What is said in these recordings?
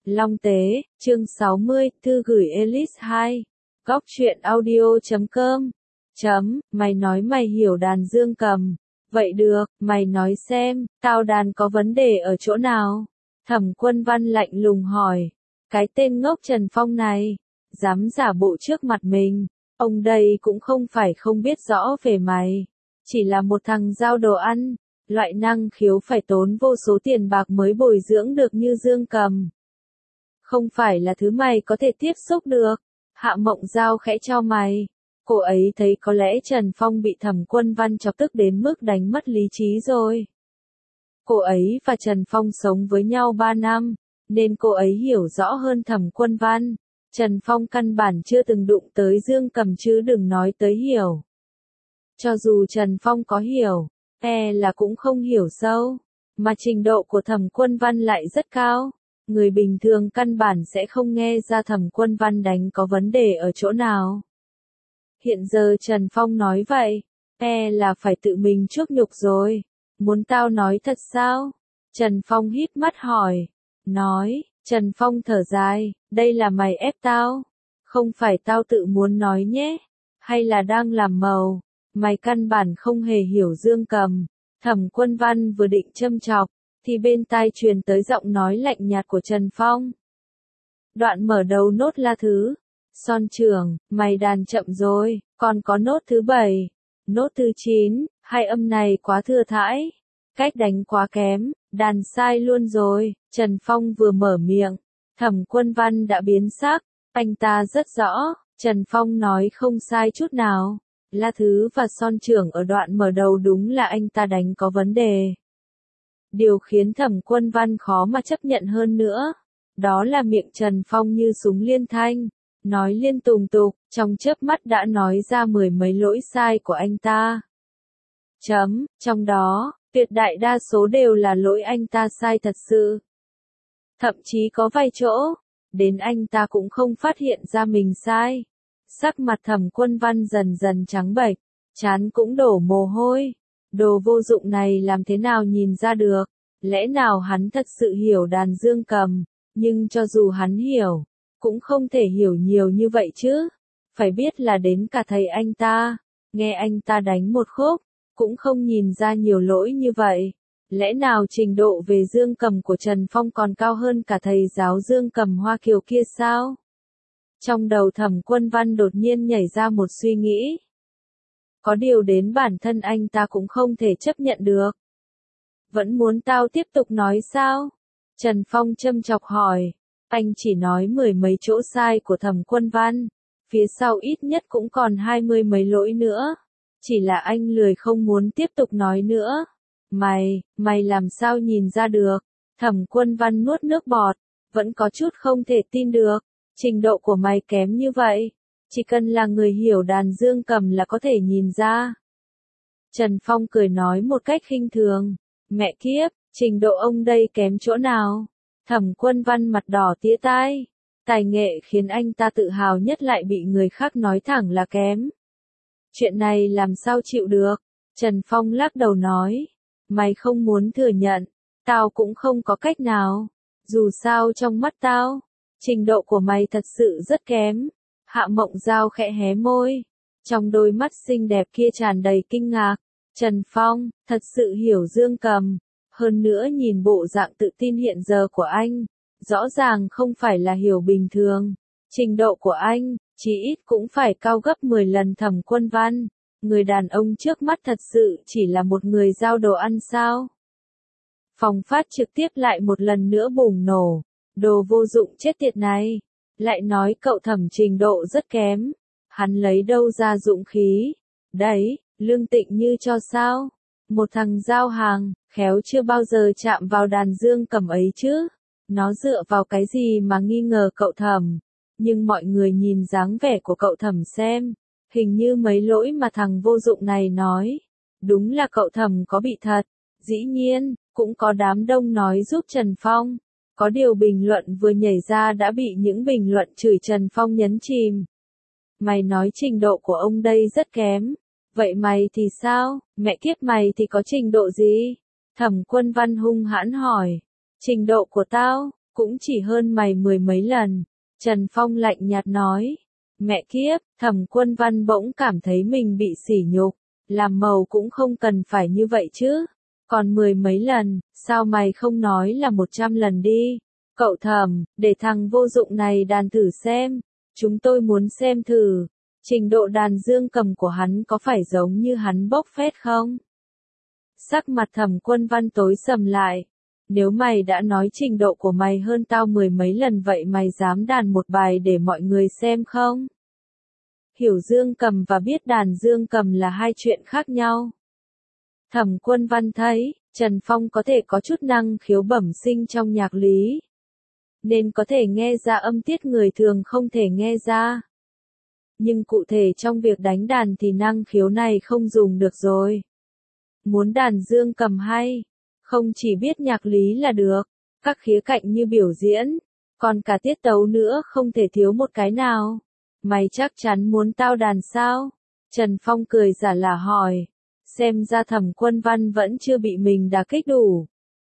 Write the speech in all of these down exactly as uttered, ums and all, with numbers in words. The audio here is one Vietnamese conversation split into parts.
Long Tế, chương sáu mươi, thư gửi Alice hai. Góc truyện audio chấm com. Chấm, mày nói mày hiểu đàn dương cầm. Vậy được, mày nói xem, tao đàn có vấn đề ở chỗ nào? Thẩm Quân Văn lạnh lùng hỏi. Cái tên ngốc Trần Phong này, dám giả bộ trước mặt mình. Ông đây cũng không phải không biết rõ về mày. Chỉ là một thằng giao đồ ăn. Loại năng khiếu phải tốn vô số tiền bạc mới bồi dưỡng được như dương cầm. Không phải là thứ mày có thể tiếp xúc được. Hạ Mộng Giao khẽ cho mày. Cô ấy thấy có lẽ Trần Phong bị Thẩm Quân Văn chọc tức đến mức đánh mất lý trí rồi. Cô ấy và Trần Phong sống với nhau ba năm, nên cô ấy hiểu rõ hơn Thẩm Quân Văn. Trần Phong căn bản chưa từng đụng tới dương cầm chứ đừng nói tới hiểu. Cho dù Trần Phong có hiểu, e là cũng không hiểu sâu, mà trình độ của Thẩm Quân Văn lại rất cao. Người bình thường căn bản sẽ không nghe ra Thẩm Quân Văn đánh có vấn đề ở chỗ nào. Hiện giờ Trần Phong nói vậy, e là phải tự mình chuốc nhục rồi. Muốn tao nói thật sao? Trần Phong híp mắt hỏi. Nói, Trần Phong thở dài, đây là mày ép tao. Không phải tao tự muốn nói nhé. Hay là đang làm màu. Mày căn bản không hề hiểu dương cầm. Thẩm Quân Văn vừa định châm chọc, thì bên tai truyền tới giọng nói lạnh nhạt của Trần Phong. Đoạn mở đầu nốt la thứ. Son trưởng, mày đàn chậm rồi, còn có nốt thứ bảy, nốt thứ chín, hai âm này quá thừa thãi, cách đánh quá kém, đàn sai luôn rồi. Trần Phong vừa mở miệng, Thẩm Quân Văn đã biến sắc, anh ta rất rõ, Trần Phong nói không sai chút nào. La thứ và son trưởng ở đoạn mở đầu đúng là anh ta đánh có vấn đề. Điều khiến Thẩm Quân Văn khó mà chấp nhận hơn nữa, đó là miệng Trần Phong như súng liên thanh, nói liên tùng tục, trong chớp mắt đã nói ra mười mấy lỗi sai của anh ta. Chấm, trong đó, tuyệt đại đa số đều là lỗi anh ta sai thật sự. Thậm chí có vài chỗ, đến anh ta cũng không phát hiện ra mình sai. Sắc mặt Thẩm Quân Văn dần dần trắng bệch, trán cũng đổ mồ hôi. Đồ vô dụng này làm thế nào nhìn ra được, lẽ nào hắn thật sự hiểu đàn dương cầm, nhưng cho dù hắn hiểu, cũng không thể hiểu nhiều như vậy chứ. Phải biết là đến cả thầy anh ta, nghe anh ta đánh một khúc, cũng không nhìn ra nhiều lỗi như vậy. Lẽ nào trình độ về dương cầm của Trần Phong còn cao hơn cả thầy giáo dương cầm Hoa Kiều kia sao? Trong đầu Thẩm Quân Văn đột nhiên nhảy ra một suy nghĩ. Có điều đến bản thân anh ta cũng không thể chấp nhận được. Vẫn muốn tao tiếp tục nói sao? Trần Phong châm chọc hỏi. Anh chỉ nói mười mấy chỗ sai của Thẩm Quân Văn. Phía sau ít nhất cũng còn hai mươi mấy lỗi nữa. Chỉ là anh lười không muốn tiếp tục nói nữa. Mày, mày làm sao nhìn ra được? Thẩm Quân Văn nuốt nước bọt. Vẫn có chút không thể tin được. Trình độ của mày kém như vậy. Chỉ cần là người hiểu đàn dương cầm là có thể nhìn ra. Trần Phong cười nói một cách khinh thường. Mẹ kiếp, trình độ ông đây kém chỗ nào? Thẩm Quân Văn mặt đỏ tía tai. Tài nghệ khiến anh ta tự hào nhất lại bị người khác nói thẳng là kém. Chuyện này làm sao chịu được? Trần Phong lắc đầu nói. Mày không muốn thừa nhận, tao cũng không có cách nào. Dù sao trong mắt tao, trình độ của mày thật sự rất kém. Hạ Mộng Giao khẽ hé môi. Trong đôi mắt xinh đẹp kia tràn đầy kinh ngạc. Trần Phong, thật sự hiểu dương cầm. Hơn nữa nhìn bộ dạng tự tin hiện giờ của anh, rõ ràng không phải là hiểu bình thường. Trình độ của anh, chỉ ít cũng phải cao gấp mười lần Thẩm Quân Văn. Người đàn ông trước mắt thật sự chỉ là một người giao đồ ăn sao? Phòng phát trực tiếp lại một lần nữa bùng nổ. Đồ vô dụng chết tiệt này. Lại nói cậu Thẩm trình độ rất kém. Hắn lấy đâu ra dũng khí? Đấy, lương Tịnh Như cho sao? Một thằng giao hàng, khéo chưa bao giờ chạm vào đàn dương cầm ấy chứ. Nó dựa vào cái gì mà nghi ngờ cậu Thẩm? Nhưng mọi người nhìn dáng vẻ của cậu Thẩm xem. Hình như mấy lỗi mà thằng vô dụng này nói. Đúng là cậu Thẩm có bị thật. Dĩ nhiên, cũng có đám đông nói giúp Trần Phong. Có điều bình luận vừa nhảy ra đã bị những bình luận chửi Trần Phong nhấn chìm. Mày nói trình độ của ông đây rất kém. Vậy mày thì sao? Mẹ kiếp mày thì có trình độ gì? Thẩm Quân Văn hung hãn hỏi. Trình độ của tao, cũng chỉ hơn mày mười mấy lần. Trần Phong lạnh nhạt nói. Mẹ kiếp, Thẩm Quân Văn bỗng cảm thấy mình bị sỉ nhục. Làm màu cũng không cần phải như vậy chứ. Còn mười mấy lần, sao mày không nói là một trăm lần đi? Cậu Thẩm, để thằng vô dụng này đàn thử xem. Chúng tôi muốn xem thử. Trình độ đàn dương cầm của hắn có phải giống như hắn bốc phét không? Sắc mặt Thẩm Quân Văn tối sầm lại. Nếu mày đã nói trình độ của mày hơn tao mười mấy lần vậy mày dám đàn một bài để mọi người xem không? Hiểu dương cầm và biết đàn dương cầm là hai chuyện khác nhau. Thẩm Quân Văn thấy, Trần Phong có thể có chút năng khiếu bẩm sinh trong nhạc lý. Nên có thể nghe ra âm tiết người thường không thể nghe ra. Nhưng cụ thể trong việc đánh đàn thì năng khiếu này không dùng được rồi. Muốn đàn dương cầm hay, không chỉ biết nhạc lý là được, các khía cạnh như biểu diễn, còn cả tiết tấu nữa không thể thiếu một cái nào. Mày chắc chắn muốn tao đàn sao? Trần Phong cười giả lả hỏi. Xem ra Thẩm Quân Văn vẫn chưa bị mình đả kích đủ.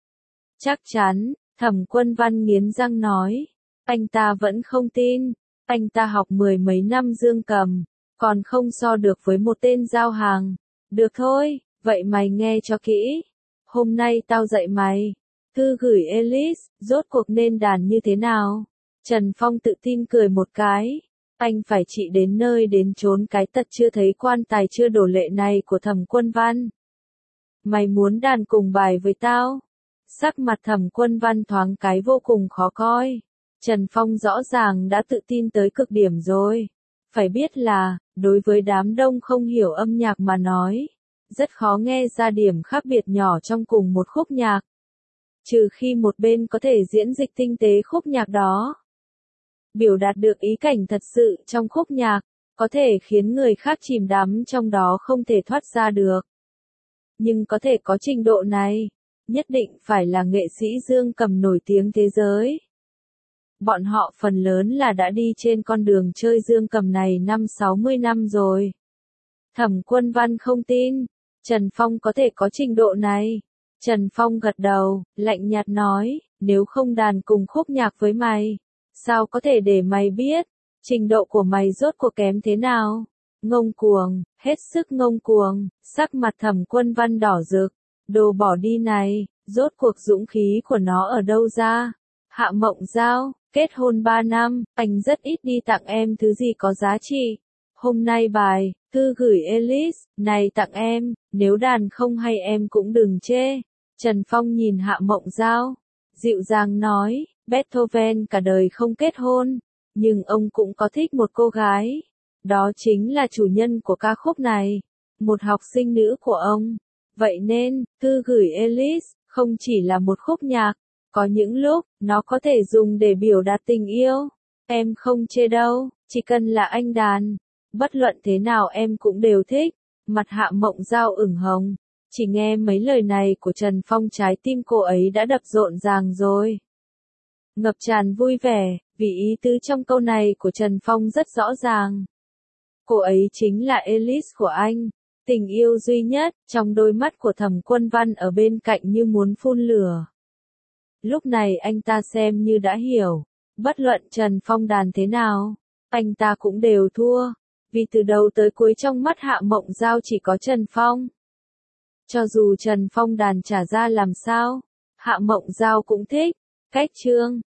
Chắc chắn, Thẩm Quân Văn nghiến răng nói. Anh ta vẫn không tin. Anh ta học mười mấy năm dương cầm, còn không so được với một tên giao hàng. Được thôi, vậy mày nghe cho kỹ. Hôm nay tao dạy mày. Thư gửi Alice, rốt cuộc nên đàn như thế nào? Trần Phong tự tin cười một cái. Anh phải trị đến nơi đến chốn cái tật chưa thấy quan tài chưa đổ lệ này của Thẩm Quân Văn. Mày muốn đàn cùng bài với tao? Sắc mặt Thẩm Quân Văn thoáng cái vô cùng khó coi. Trần Phong rõ ràng đã tự tin tới cực điểm rồi. Phải biết là, đối với đám đông không hiểu âm nhạc mà nói, rất khó nghe ra điểm khác biệt nhỏ trong cùng một khúc nhạc. Trừ khi một bên có thể diễn dịch tinh tế khúc nhạc đó. Biểu đạt được ý cảnh thật sự trong khúc nhạc, có thể khiến người khác chìm đắm trong đó không thể thoát ra được. Nhưng có thể có trình độ này, nhất định phải là nghệ sĩ dương cầm nổi tiếng thế giới. Bọn họ phần lớn là đã đi trên con đường chơi dương cầm này năm sáu mươi năm rồi. Thẩm Quân Văn không tin, Trần Phong có thể có trình độ này. Trần Phong gật đầu, lạnh nhạt nói, nếu không đàn cùng khúc nhạc với mày, sao có thể để mày biết, trình độ của mày rốt cuộc kém thế nào? Ngông cuồng, hết sức ngông cuồng, sắc mặt Thẩm Quân Văn đỏ rực, đồ bỏ đi này, rốt cuộc dũng khí của nó ở đâu ra? Hạ Mộng Giao, kết hôn ba năm, anh rất ít đi tặng em thứ gì có giá trị. Hôm nay bài, thư gửi Alice, này tặng em, nếu đàn không hay em cũng đừng chê. Trần Phong nhìn Hạ Mộng Giao, dịu dàng nói, Beethoven cả đời không kết hôn, nhưng ông cũng có thích một cô gái. Đó chính là chủ nhân của ca khúc này, một học sinh nữ của ông. Vậy nên, thư gửi Alice, không chỉ là một khúc nhạc, có những lúc, nó có thể dùng để biểu đạt tình yêu. Em không chê đâu, chỉ cần là anh đàn. Bất luận thế nào em cũng đều thích. Mặt Hạ Mộng Giao ửng hồng. Chỉ nghe mấy lời này của Trần Phong trái tim cô ấy đã đập rộn ràng rồi. Ngập tràn vui vẻ, vì ý tứ trong câu này của Trần Phong rất rõ ràng. Cô ấy chính là Alice của anh. Tình yêu duy nhất, trong đôi mắt của Thẩm Quân Văn ở bên cạnh như muốn phun lửa. Lúc này anh ta xem như đã hiểu. Bất luận Trần Phong đàn thế nào, anh ta cũng đều thua. Vì từ đầu tới cuối trong mắt Hạ Mộng Giao chỉ có Trần Phong. Cho dù Trần Phong đàn trả ra làm sao, Hạ Mộng Giao cũng thích. Cách chương